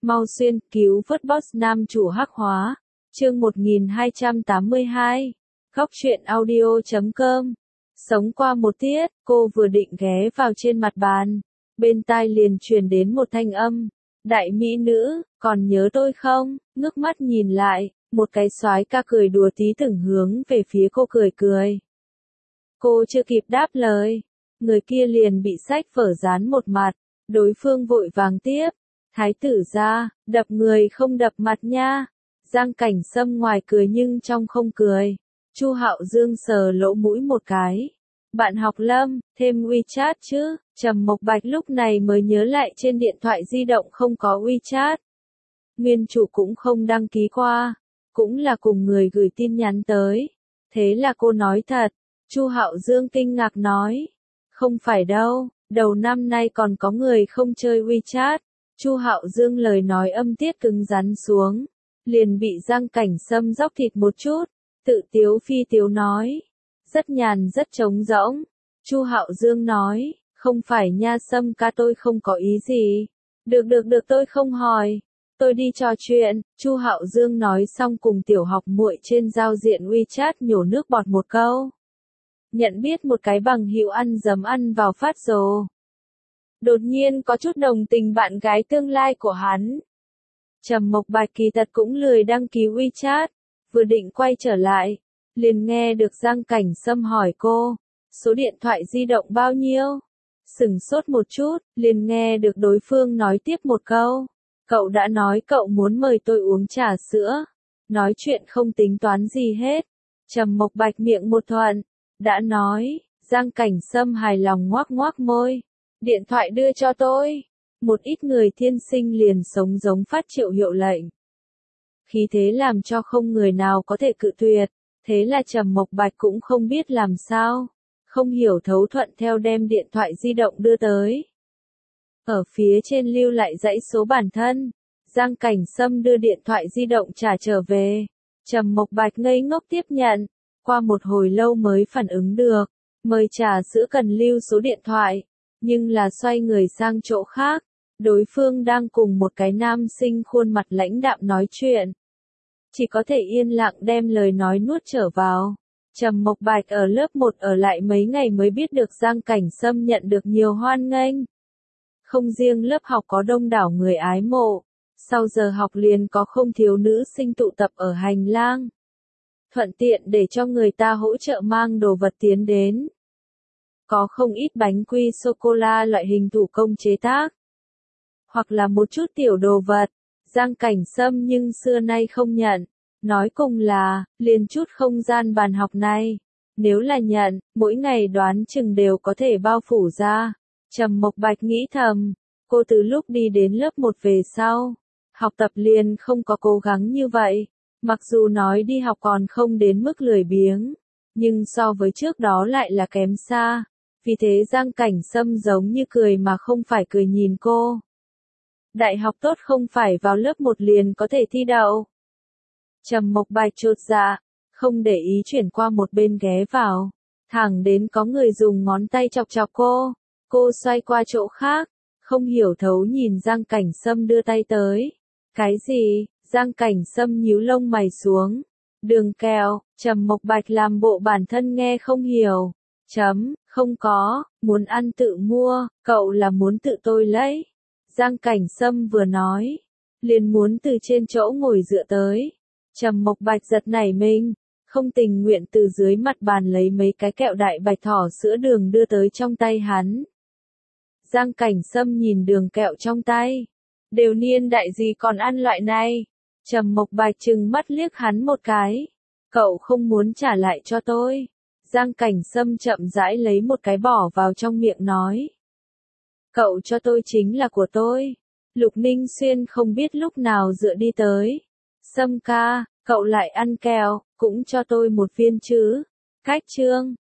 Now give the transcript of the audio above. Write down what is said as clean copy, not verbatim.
Mau xuyên cứu vớt boss nam chủ hắc hóa. Chương 1282. Góc truyện audio.com. Sống qua một tiết, cô vừa định ghé vào trên mặt bàn, bên tai liền truyền đến một thanh âm. Đại mỹ nữ, còn nhớ tôi không? Ngước mắt nhìn lại, một cái soái ca cười đùa tí từng hướng về phía cô cười cười. Cô chưa kịp đáp lời, người kia liền bị sách vở dán một mặt, đối phương vội vàng tiếp. Thái tử gia, đập người không đập mặt nha. Giang Cảnh Sâm ngoài cười nhưng trong không cười. Chu Hạo Dương sờ lỗ mũi một cái. Bạn học Lâm, thêm WeChat chứ? Trầm Mộc Bạch lúc này mới nhớ lại trên điện thoại di động không có WeChat. Nguyên chủ cũng không đăng ký qua, cũng là cùng người gửi tin nhắn tới. Thế là cô nói thật. Chu Hạo Dương kinh ngạc nói. Không phải đâu, đầu năm nay còn có người không chơi WeChat. Chu Hạo Dương lời nói âm tiết cứng rắn xuống, liền bị Giang Cảnh Sâm dóc thịt một chút, tự tiếu phi tiếu nói, rất nhàn rất trống rỗng. Chu Hạo Dương nói, không phải nha Sâm ca, tôi không có ý gì. Được tôi không hỏi, tôi đi trò chuyện. Chu Hạo Dương nói xong cùng tiểu học muội trên giao diện WeChat nhổ nước bọt một câu. Nhận biết một cái bằng hữu ăn dấm ăn vào phát rồ. Đột nhiên có chút đồng tình bạn gái tương lai của hắn. Trầm Mộc Bạch kỳ thật cũng lười đăng ký WeChat, vừa định quay trở lại, liền nghe được Giang Cảnh Sâm hỏi cô, số điện thoại di động bao nhiêu? Sửng sốt một chút, liền nghe được đối phương nói tiếp một câu, cậu đã nói cậu muốn mời tôi uống trà sữa, nói chuyện không tính toán gì hết. Trầm Mộc Bạch miệng một thuận, đã nói. Giang Cảnh Sâm hài lòng ngoác ngoác môi. Điện thoại đưa cho tôi. Một ít người thiên sinh liền sống giống phát triệu hiệu lệnh. Khí thế làm cho không người nào có thể cự tuyệt. Thế là Trầm Mộc Bạch cũng không biết làm sao. Không hiểu thấu thuận theo đem điện thoại di động đưa tới. Ở phía trên lưu lại dãy số bản thân. Giang Cảnh Sâm đưa điện thoại di động trả trở về. Trầm Mộc Bạch ngây ngốc tiếp nhận. Qua một hồi lâu mới phản ứng được. Mời trà sữa cần lưu số điện thoại. Nhưng là xoay người sang chỗ khác, đối phương đang cùng một cái nam sinh khuôn mặt lãnh đạm nói chuyện. Chỉ có thể yên lặng đem lời nói nuốt trở vào. Trầm Mộc Bạch ở lớp 1 ở lại mấy ngày mới biết được Giang Cảnh Sâm nhận được nhiều hoan nghênh. Không riêng lớp học có đông đảo người ái mộ, sau giờ học liền có không thiếu nữ sinh tụ tập ở hành lang. Thuận tiện để cho người ta hỗ trợ mang đồ vật tiến đến. Có không ít bánh quy sô-cô-la loại hình thủ công chế tác. Hoặc là một chút tiểu đồ vật. Giang Cảnh Sâm nhưng xưa nay không nhận. Nói cùng là, liền chút không gian bàn học này. Nếu là nhận, mỗi ngày đoán chừng đều có thể bao phủ ra. Trầm Mộc Bạch nghĩ thầm. Cô từ lúc đi đến lớp 1 về sau. Học tập liền không có cố gắng như vậy. Mặc dù nói đi học còn không đến mức lười biếng. Nhưng so với trước đó lại là kém xa. Vì thế Giang Cảnh Sâm giống như cười mà không phải cười nhìn cô. Đại học tốt không phải vào lớp 1 liền có thể thi đậu. Trầm Mộc Bạch chột dạ, không để ý chuyển qua một bên ghé vào. Thẳng đến có người dùng ngón tay chọc chọc cô. Cô xoay qua chỗ khác, không hiểu thấu nhìn Giang Cảnh Sâm đưa tay tới. Cái gì? Giang Cảnh Sâm nhíu lông mày xuống. Đường kẹo. Trầm Mộc Bạch làm bộ bản thân nghe không hiểu. Không có, muốn ăn tự mua, cậu là muốn tự tôi lấy. Giang Cảnh Sâm vừa nói, liền muốn từ trên chỗ ngồi dựa tới. Trầm Mộc Bạch giật nảy mình, không tình nguyện từ dưới mặt bàn lấy mấy cái kẹo đại bạch thỏ sữa đường đưa tới trong tay hắn. Giang Cảnh Sâm nhìn đường kẹo trong tay, đều niên đại gì còn ăn loại này. Trầm Mộc Bạch trừng mắt liếc hắn một cái. Cậu không muốn trả lại cho tôi. Giang Cảnh Sâm chậm rãi lấy một cái bỏ vào trong miệng nói. Cậu cho tôi chính là của tôi. Lục Ninh Xuyên không biết lúc nào dựa đi tới. Sâm ca, cậu lại ăn kẹo, cũng cho tôi một viên chứ. Cách chương.